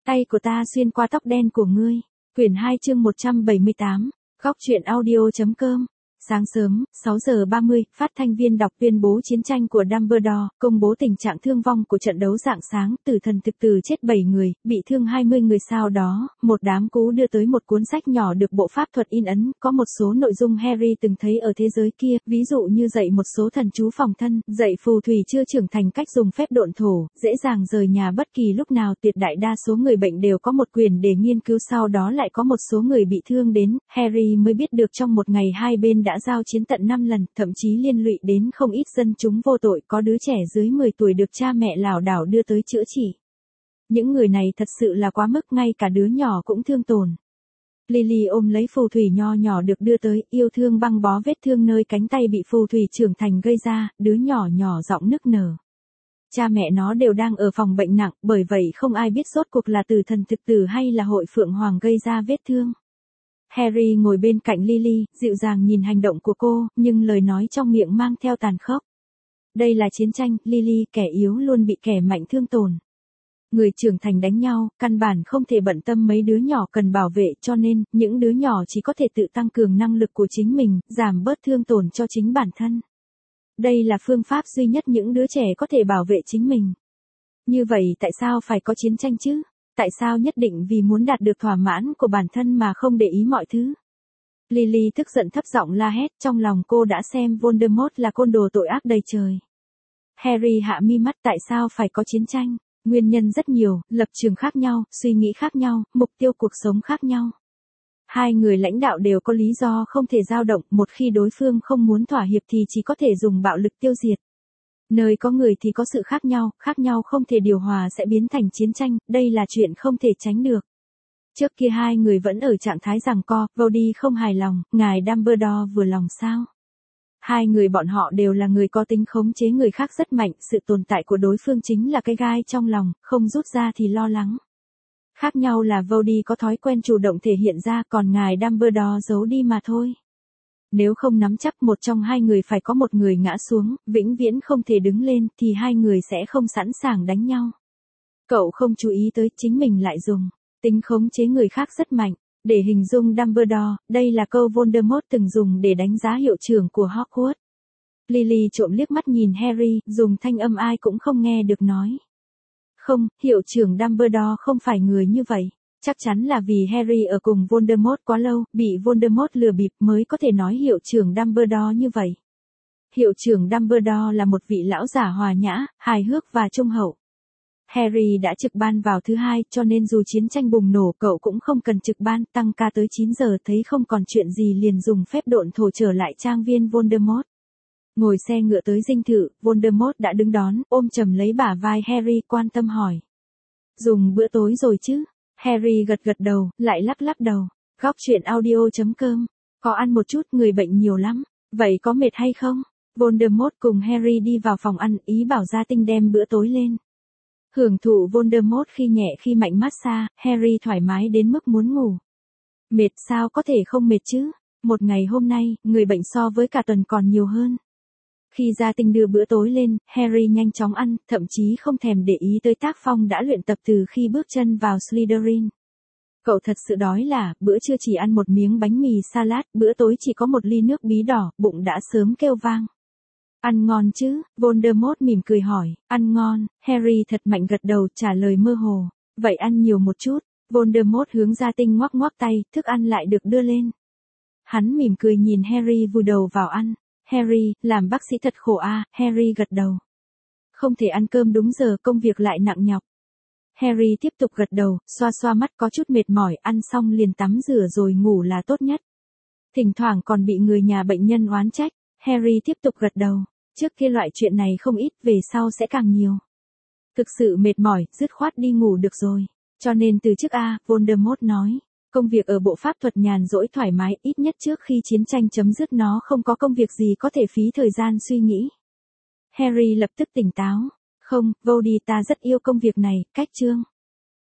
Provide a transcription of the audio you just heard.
Tay của ta xuyên qua tóc đen của ngươi. Quyển 2 chương 178. Góc truyện audio.com. Sáng sớm, 6 giờ 30, phát thanh viên đọc tuyên bố chiến tranh của Dumbledore, công bố tình trạng thương vong của trận đấu rạng sáng, tử thần thực tử chết 7 người, bị thương 20 người sau đó, một đám cú đưa tới một cuốn sách nhỏ được bộ pháp thuật in ấn, có một số nội dung Harry từng thấy ở thế giới kia, ví dụ như dạy một số thần chú phòng thân, dạy phù thủy chưa trưởng thành cách dùng phép độn thổ, dễ dàng rời nhà bất kỳ lúc nào, tuyệt đại đa số người bệnh đều có một quyền để nghiên cứu, sau đó lại có một số người bị thương đến, Harry mới biết được trong một ngày hai bên đã giao chiến tận 5 lần, thậm chí liên lụy đến không ít dân chúng vô tội, có đứa trẻ dưới 10 tuổi được cha mẹ lảo đảo đưa tới chữa trị. Những người này thật sự là quá mức, ngay cả đứa nhỏ cũng thương tổn. Lily ôm lấy phù thủy nho nhỏ được đưa tới, yêu thương băng bó vết thương nơi cánh tay bị phù thủy trưởng thành gây ra, đứa nhỏ nhỏ giọng nức nở. Cha mẹ nó đều đang ở phòng bệnh nặng, bởi vậy không ai biết rốt cuộc là tử thần thực tử hay là hội phượng hoàng gây ra vết thương. Harry ngồi bên cạnh Lily, dịu dàng nhìn hành động của cô, nhưng lời nói trong miệng mang theo tàn khốc. Đây là chiến tranh, Lily, kẻ yếu luôn bị kẻ mạnh thương tổn. Người trưởng thành đánh nhau, căn bản không thể bận tâm mấy đứa nhỏ cần bảo vệ, cho nên, những đứa nhỏ chỉ có thể tự tăng cường năng lực của chính mình, giảm bớt thương tổn cho chính bản thân. Đây là phương pháp duy nhất những đứa trẻ có thể bảo vệ chính mình. Như vậy tại sao phải có chiến tranh chứ? Tại sao nhất định vì muốn đạt được thỏa mãn của bản thân mà không để ý mọi thứ? Lily tức giận thấp giọng la hét, trong lòng cô đã xem Voldemort là côn đồ tội ác đầy trời. Harry hạ mi mắt, tại sao phải có chiến tranh? Nguyên nhân rất nhiều, lập trường khác nhau, suy nghĩ khác nhau, mục tiêu cuộc sống khác nhau. Hai người lãnh đạo đều có lý do không thể dao động, một khi đối phương không muốn thỏa hiệp thì chỉ có thể dùng bạo lực tiêu diệt. Nơi có người thì có sự khác nhau không thể điều hòa sẽ biến thành chiến tranh, đây là chuyện không thể tránh được. Trước kia hai người vẫn ở trạng thái giằng co, Voldy không hài lòng, ngài Dumbledore vừa lòng sao? Hai người bọn họ đều là người có tính khống chế người khác rất mạnh, sự tồn tại của đối phương chính là cái gai trong lòng, không rút ra thì lo lắng. Khác nhau là Voldy có thói quen chủ động thể hiện ra, còn ngài Dumbledore giấu đi mà thôi. Nếu không nắm chắc một trong hai người phải có một người ngã xuống, vĩnh viễn không thể đứng lên, thì hai người sẽ không sẵn sàng đánh nhau. Cậu không chú ý tới, chính mình lại dùng tính khống chế người khác rất mạnh. Để hình dung Dumbledore, đây là câu Voldemort từng dùng để đánh giá hiệu trưởng của Hogwarts. Lily trộm liếc mắt nhìn Harry, dùng thanh âm ai cũng không nghe được nói. Không, hiệu trưởng Dumbledore không phải người như vậy. Chắc chắn là vì Harry ở cùng Voldemort quá lâu, bị Voldemort lừa bịp mới có thể nói hiệu trưởng Dumbledore như vậy. Hiệu trưởng Dumbledore là một vị lão giả hòa nhã, hài hước và trung hậu. Harry đã trực ban vào thứ hai, cho nên dù chiến tranh bùng nổ cậu cũng không cần trực ban, tăng ca tới 9 giờ thấy không còn chuyện gì liền dùng phép độn thổ trở lại trang viên Voldemort. Ngồi xe ngựa tới dinh thự, Voldemort đã đứng đón, ôm chầm lấy bả vai Harry quan tâm hỏi. Dùng bữa tối rồi chứ? Harry gật gật đầu, lại lắc đầu. Góc truyện audio.com. Có ăn một chút, người bệnh nhiều lắm. Vậy có mệt hay không? Voldemort cùng Harry đi vào phòng ăn, ý bảo gia tinh đem bữa tối lên. Hưởng thụ Voldemort khi nhẹ khi mạnh massage, Harry thoải mái đến mức muốn ngủ. Mệt sao có thể không mệt chứ? Một ngày hôm nay, người bệnh so với cả tuần còn nhiều hơn. Khi gia tinh đưa bữa tối lên, Harry nhanh chóng ăn, thậm chí không thèm để ý tới tác phong đã luyện tập từ khi bước chân vào Slytherin. Cậu thật sự đói là, bữa trưa chỉ ăn một miếng bánh mì salad, bữa tối chỉ có một ly nước bí đỏ, bụng đã sớm kêu vang. Ăn ngon chứ? Voldemort mỉm cười hỏi. Ăn ngon, Harry thật mạnh gật đầu trả lời mơ hồ. Vậy ăn nhiều một chút. Voldemort hướng gia tinh ngoắc ngoắc tay, thức ăn lại được đưa lên. Hắn mỉm cười nhìn Harry vùi đầu vào ăn. Harry, làm bác sĩ thật khổ a. Harry gật đầu. Không thể ăn cơm đúng giờ, công việc lại nặng nhọc. Harry tiếp tục gật đầu, xoa xoa mắt có chút mệt mỏi, ăn xong liền tắm rửa rồi ngủ là tốt nhất. Thỉnh thoảng còn bị người nhà bệnh nhân oán trách. Harry tiếp tục gật đầu. Trước kia loại chuyện này không ít, về sau sẽ càng nhiều. Thực sự mệt mỏi, dứt khoát đi ngủ được rồi. Cho nên từ trước Voldemort nói. Công việc ở bộ pháp thuật nhàn rỗi thoải mái, ít nhất trước khi chiến tranh chấm dứt nó không có công việc gì có thể phí thời gian suy nghĩ. Harry lập tức tỉnh táo. Không, Voldy ta rất yêu công việc này, cách chương.